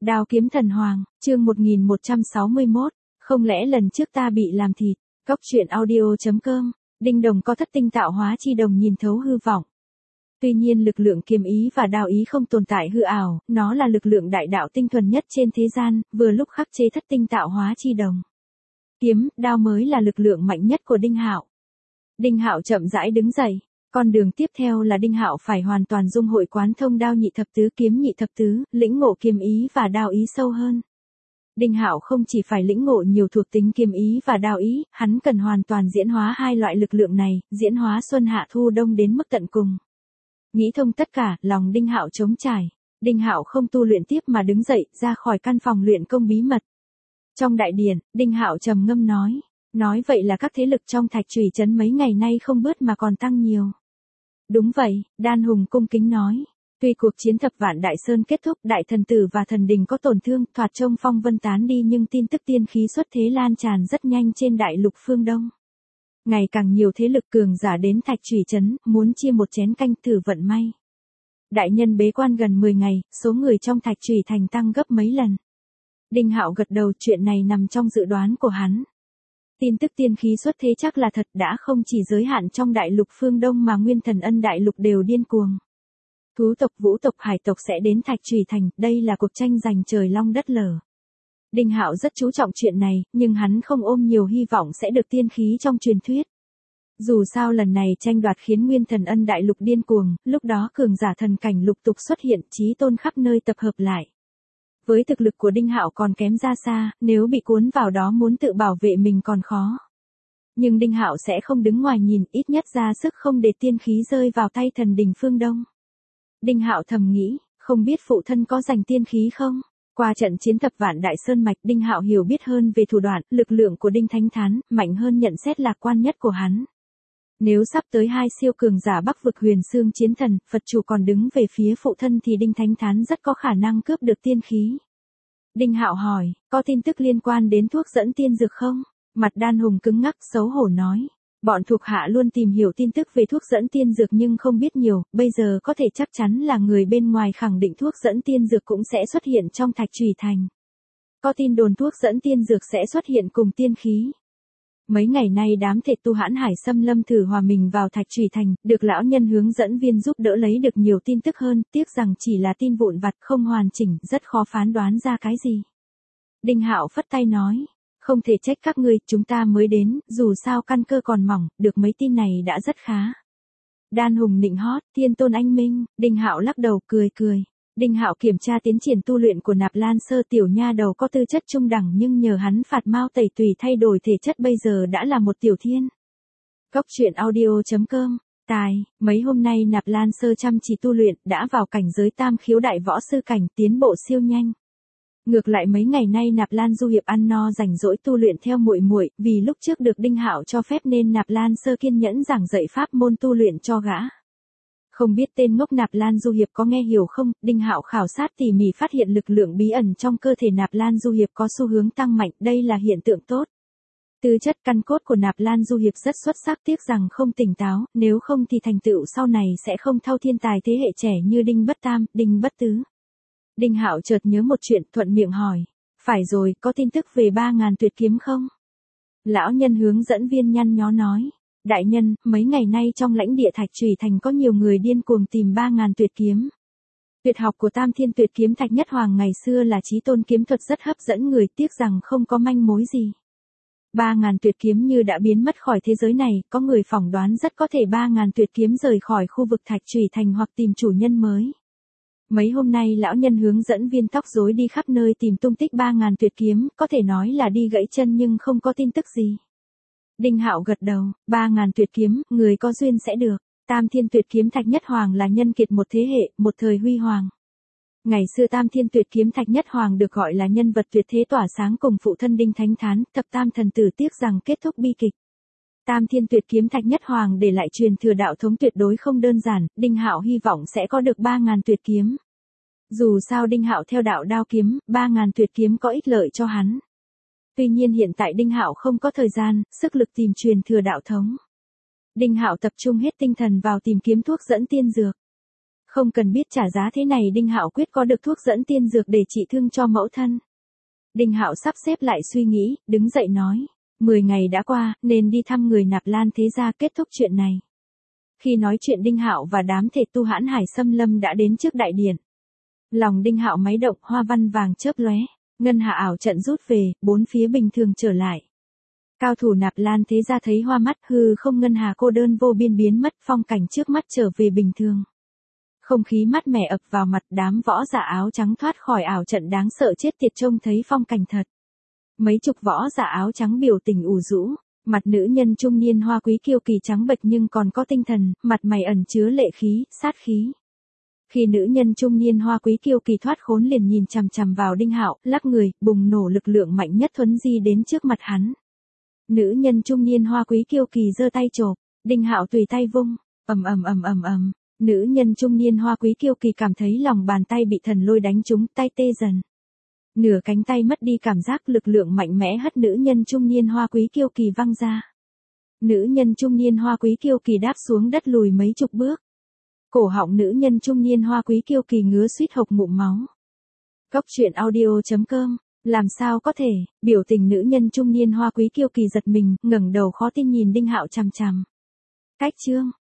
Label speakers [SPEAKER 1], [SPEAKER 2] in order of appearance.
[SPEAKER 1] Đao kiếm thần hoàng, chương 1161, không lẽ lần trước ta bị làm thịt. Góc truyện audio.com, Đinh Đồng có thất tinh tạo hóa chi đồng nhìn thấu hư vọng. Tuy nhiên lực lượng kiếm ý và đao ý không tồn tại hư ảo, nó là lực lượng đại đạo tinh thuần nhất trên thế gian, vừa lúc khắc chế thất tinh tạo hóa chi đồng. Kiếm, đao mới là lực lượng mạnh nhất của Đinh Hạo. Đinh Hạo chậm rãi đứng dậy. Con đường tiếp theo là Đinh Hạo phải hoàn toàn dung hội quán thông đao nhị thập tứ kiếm nhị thập tứ, lĩnh ngộ kiếm ý và đao ý sâu hơn. Đinh Hạo không chỉ phải lĩnh ngộ nhiều thuộc tính kiếm ý và đao ý, hắn cần hoàn toàn diễn hóa hai loại lực lượng này, diễn hóa xuân hạ thu đông đến mức tận cùng. Nghĩ thông tất cả, lòng Đinh Hạo trống trải. Đinh Hạo không tu luyện tiếp mà đứng dậy, ra khỏi căn phòng luyện công bí mật. Trong đại điện, Đinh Hạo trầm ngâm nói vậy là các thế lực trong Thạch Trùy trấn mấy ngày nay không bớt mà còn tăng nhiều. Đúng vậy, Đan Hùng cung kính nói. Tuy cuộc chiến thập vạn Đại Sơn kết thúc, đại thần tử và thần đình có tổn thương, thoạt trông phong vân tán đi, nhưng tin tức tiên khí xuất thế lan tràn rất nhanh trên đại lục phương Đông. Ngày càng nhiều thế lực cường giả đến Thạch Trùy trấn, muốn chia một chén canh thử vận may. Đại nhân bế quan gần 10 ngày, số người trong Thạch Trùy thành tăng gấp mấy lần. Đinh Hạo gật đầu, chuyện này nằm trong dự đoán của hắn. Tin tức tiên khí xuất thế chắc là thật, đã không chỉ giới hạn trong đại lục phương Đông mà Nguyên Thần Ân đại lục đều điên cuồng. Thú tộc, vũ tộc, hải tộc sẽ đến Thạch Trùy thành, đây là cuộc tranh giành trời long đất lở. Đinh Hạo rất chú trọng chuyện này, nhưng hắn không ôm nhiều hy vọng sẽ được tiên khí trong truyền thuyết. Dù sao lần này tranh đoạt khiến Nguyên Thần Ân đại lục điên cuồng, lúc đó cường giả thần cảnh lục tục xuất hiện, chí tôn khắp nơi tập hợp lại. Với thực lực của Đinh Hạo còn kém ra xa, nếu bị cuốn vào đó muốn tự bảo vệ mình còn khó. Nhưng Đinh Hạo sẽ không đứng ngoài nhìn, ít nhất ra sức không để tiên khí rơi vào tay thần đình phương Đông. Đinh Hạo thầm nghĩ, không biết phụ thân có giành tiên khí không? Qua trận chiến thập vạn Đại Sơn mạch, Đinh Hạo hiểu biết hơn về thủ đoạn, lực lượng của Đinh Thánh Thán, mạnh hơn nhận xét lạc quan nhất của hắn. Nếu sắp tới hai siêu cường giả Bắc vực Huyền Xương Chiến Thần, Phật chủ còn đứng về phía phụ thân thì Đinh Thánh Thán rất có khả năng cướp được tiên khí. Đinh Hạo hỏi, có tin tức liên quan đến thuốc dẫn tiên dược không? Mặt Đan Hùng cứng ngắc xấu hổ nói. Bọn thuộc hạ luôn tìm hiểu tin tức về thuốc dẫn tiên dược nhưng không biết nhiều, bây giờ có thể chắc chắn là người bên ngoài khẳng định thuốc dẫn tiên dược cũng sẽ xuất hiện trong Thạch Trùy thành. Có tin đồn thuốc dẫn tiên dược sẽ xuất hiện cùng tiên khí. Mấy ngày nay đám thể tu Hãn Hải xâm lâm thử hòa mình vào Thạch Trùy thành, được lão nhân hướng dẫn viên giúp đỡ lấy được nhiều tin tức hơn, tiếc rằng chỉ là tin vụn vặt không hoàn chỉnh, rất khó phán đoán ra cái gì. Đinh Hạo phất tay nói, không thể trách các ngươi, chúng ta mới đến, dù sao căn cơ còn mỏng, được mấy tin này đã rất khá. Đan Hùng nịnh hót, Thiên Tôn anh minh. Đinh Hạo lắc đầu cười. Đinh Hạo kiểm tra tiến triển tu luyện của Nạp Lan Sơ, tiểu nha đầu có tư chất trung đẳng nhưng nhờ hắn phạt mao tẩy tùy thay đổi thể chất bây giờ đã là một tiểu thiên. Góc truyện audio.com, mấy hôm nay Nạp Lan Sơ chăm chỉ tu luyện, đã vào cảnh giới tam khiếu đại võ sư cảnh, tiến bộ siêu nhanh. Ngược lại mấy ngày nay Nạp Lan Du Hiệp ăn no rảnh rỗi tu luyện theo muội, vì lúc trước được Đinh Hạo cho phép nên Nạp Lan Sơ kiên nhẫn giảng dạy pháp môn tu luyện cho gã. Không biết tên ngốc Nạp Lan Du Hiệp có nghe hiểu không? Đinh Hạo khảo sát tỉ mỉ phát hiện lực lượng bí ẩn trong cơ thể Nạp Lan Du Hiệp có xu hướng tăng mạnh, đây là hiện tượng tốt. Tư chất căn cốt của Nạp Lan Du Hiệp rất xuất sắc, tiếc rằng không tỉnh táo, nếu không thì thành tựu sau này sẽ không thao thiên tài thế hệ trẻ như Đinh Bất Tam, Đinh Bất Tứ. Đinh Hạo chợt nhớ một chuyện, thuận miệng hỏi, phải rồi, có tin tức về 3.000 tuyệt kiếm không? Lão nhân hướng dẫn viên nhăn nhó nói, đại nhân, mấy ngày nay trong lãnh địa Thạch Trùy thành có nhiều người điên cuồng tìm 3.000 tuyệt kiếm. Tuyệt học của Tam Thiên Tuyệt Kiếm Thạch Nhất Hoàng ngày xưa là chí tôn kiếm thuật rất hấp dẫn người, tiếc rằng không có manh mối gì. 3.000 tuyệt kiếm như đã biến mất khỏi thế giới này, có người phỏng đoán rất có thể 3.000 tuyệt kiếm rời khỏi khu vực Thạch Trùy thành hoặc tìm chủ nhân mới. Mấy hôm nay lão nhân hướng dẫn viên tóc rối đi khắp nơi tìm tung tích 3.000 tuyệt kiếm, có thể nói là đi gãy chân nhưng không có tin tức gì. Đinh Hạo gật đầu, 3.000 tuyệt kiếm, người có duyên sẽ được. Tam Thiên Tuyệt Kiếm Thạch Nhất Hoàng là nhân kiệt một thế hệ, một thời huy hoàng. Ngày xưa Tam Thiên Tuyệt Kiếm Thạch Nhất Hoàng được gọi là nhân vật tuyệt thế tỏa sáng cùng phụ thân Đinh Thánh Thán, thập tam thần tử, tiếc rằng kết thúc bi kịch. Tam Thiên Tuyệt Kiếm Thạch Nhất Hoàng để lại truyền thừa đạo thống tuyệt đối không đơn giản, Đinh Hạo hy vọng sẽ có được 3.000 tuyệt kiếm. Dù sao Đinh Hạo theo đạo đao kiếm, 3.000 tuyệt kiếm có ích lợi cho hắn. Tuy nhiên hiện tại Đinh Hạo không có thời gian, sức lực tìm truyền thừa đạo thống. Đinh Hạo tập trung hết tinh thần vào tìm kiếm thuốc dẫn tiên dược. Không cần biết trả giá thế này Đinh Hạo quyết có được thuốc dẫn tiên dược để trị thương cho mẫu thân. Đinh Hạo sắp xếp lại suy nghĩ, đứng dậy nói, 10 ngày đã qua, nên đi thăm người Nạp Lan thế gia kết thúc chuyện này. Khi nói chuyện Đinh Hạo và đám thể tu Hãn Hải Xâm Lâm đã đến trước đại điện. Lòng Đinh Hạo máy động, hoa văn vàng chớp lóe, ngân hà ảo trận rút về, bốn phía bình thường trở lại. Cao thủ Nạp Lan thế gia thấy hoa mắt, hư không ngân hà cô đơn vô biên biến mất, phong cảnh trước mắt trở về bình thường. Không khí mát mẻ ập vào mặt, đám võ giả áo trắng thoát khỏi ảo trận đáng sợ chết tiệt trông thấy phong cảnh thật. Mấy chục võ giả áo trắng biểu tình ủ rũ, mặt nữ nhân trung niên hoa quý kiêu kỳ trắng bệch nhưng còn có tinh thần, mặt mày ẩn chứa lệ khí, sát khí. Khi nữ nhân trung niên hoa quý kiêu kỳ thoát khốn liền nhìn chằm chằm vào Đinh Hạo, lắc người, bùng nổ lực lượng mạnh nhất thuấn di đến trước mặt hắn. Nữ nhân trung niên hoa quý kiêu kỳ giơ tay chộp, Đinh Hạo tùy tay vung, ầm ầm ầm ầm ầm. Nữ nhân trung niên hoa quý kiêu kỳ cảm thấy lòng bàn tay bị thần lôi đánh trúng, tay tê dần. Nửa cánh tay mất đi cảm giác, lực lượng mạnh mẽ hất nữ nhân trung niên hoa quý kiêu kỳ văng ra. Nữ nhân trung niên hoa quý kiêu kỳ đáp xuống đất lùi mấy chục bước. Cổ họng nữ nhân trung niên hoa quý kiêu kỳ ngứa suýt hộc ngụm máu. Góc truyện audio.com, làm sao có thể, biểu tình nữ nhân trung niên hoa quý kiêu kỳ giật mình, ngẩng đầu khó tin nhìn Đinh Hạo chằm chằm. Cách chương